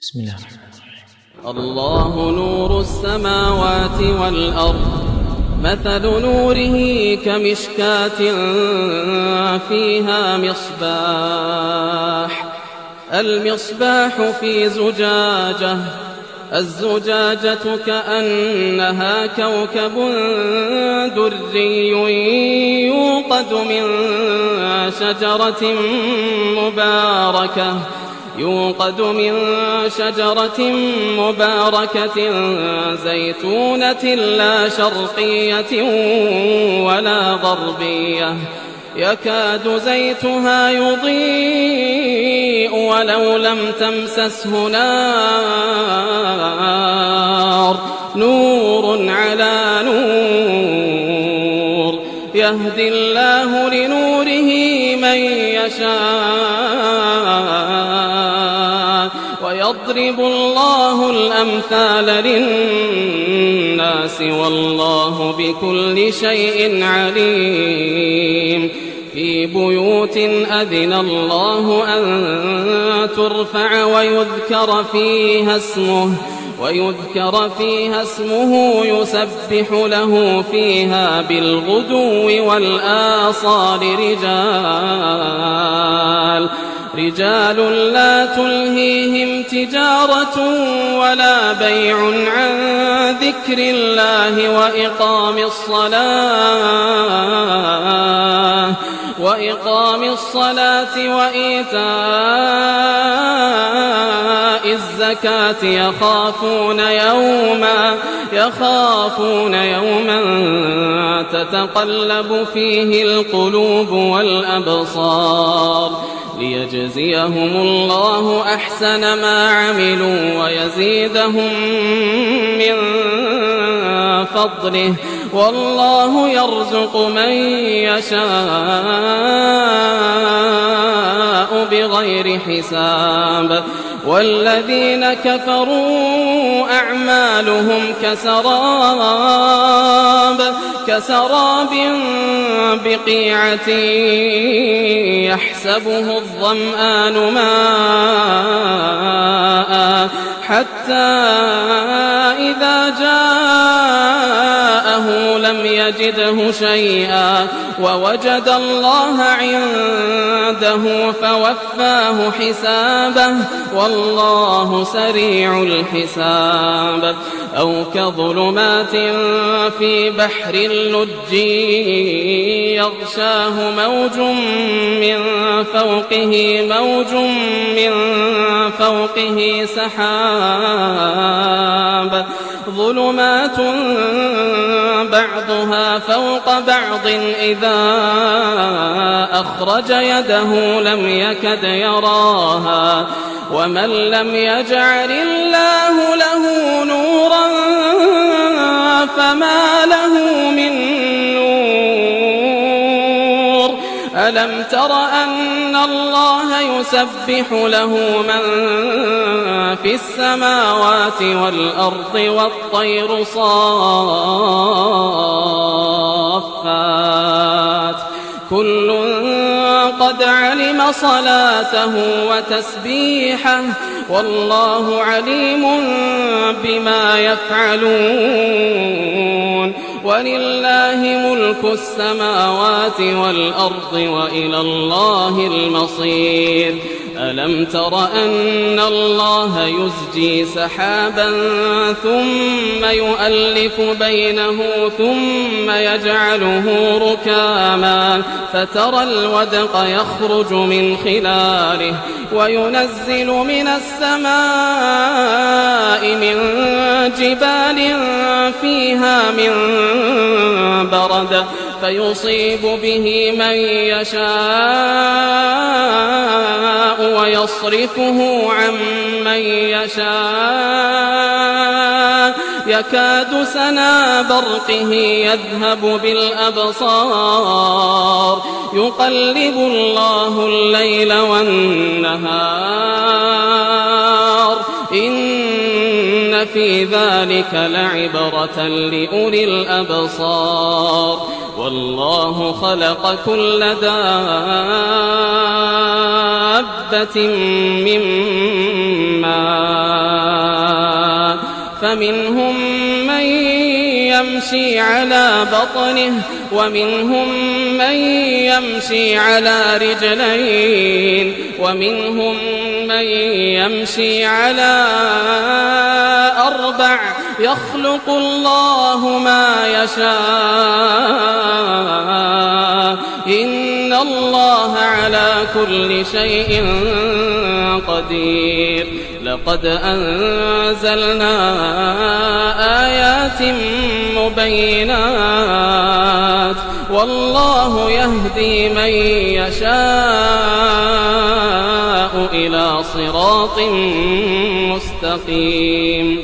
بسم الله الرحمن الرحيم. الله نور السماوات والأرض، مثل نوره كمشكاة فيها مصباح، المصباح في زجاجة، الزجاجة كأنها كوكب دري يوقد من شجرة مباركة زيتونة لا شرقية ولا غربية، يكاد زيتها يضيء ولو لم تمسسه نار، نور على نور، يهدي الله لنوره من يشاء، ويضرب الله الأمثال للناس والله بكل شيء عليم. في بيوت أذن الله أن ترفع ويذكر فيها اسمه يسبح له فيها بالغدو والآصال رجال لا تلهيهم تجارة ولا بيع عن ذكر الله وإقام الصلاة وإيتاء الزكاة، يخافون يوما تتقلب فيه القلوب والأبصار، ليجزيهم الله أحسن ما عملوا ويزيدهم من فضله، والله يرزق من يشاء بغير حساب. والذين كفروا أعمالهم كسراب بقيعة يحسبه الظمآن ماء حتى إذا جاءه لم يجده شيئا ووجد الله عنده فوفاه حسابه، والله سريع الحساب. أو كظلمات في بحر اللج يغشاه موج من فوقه سحاب، ظلمات بعضها فوق بعض إذا أخرج يده لم يكد يراها، ومن لم يجعل الله له نورا فما له من نور. ألم تر أن الله يسبح له من في السماوات والأرض والطير صافات، كل قد علم صلاته وتسبيحه، والله عليم بما يفعلون. ولله ملك السماوات والأرض وإلى الله المصير. ألم تر أن الله يزجي سحابا ثم يؤلف بينه ثم يجعله ركاما فترى الودق يخرج من خلاله، وينزل من السماء من جبال فيها من برد فيصيب به من يشاء ويصرفه عن من يشاء، يكاد سنا برقه يذهب بالأبصار، يقلب الله الليل والنهار، إن في ذلك لعبرة لأولي الأبصار. والله خلق كل دابة من ماء فمنهم من يمشي على بطنه ومنهم من يمشي على رجلين ومنهم من يمشي على 4 يخلق الله ما يشاء إن الله على كل شيء قدير لقد أنزلنا آيات مبينات والله يهدي من يشاء إلى صراط مستقيم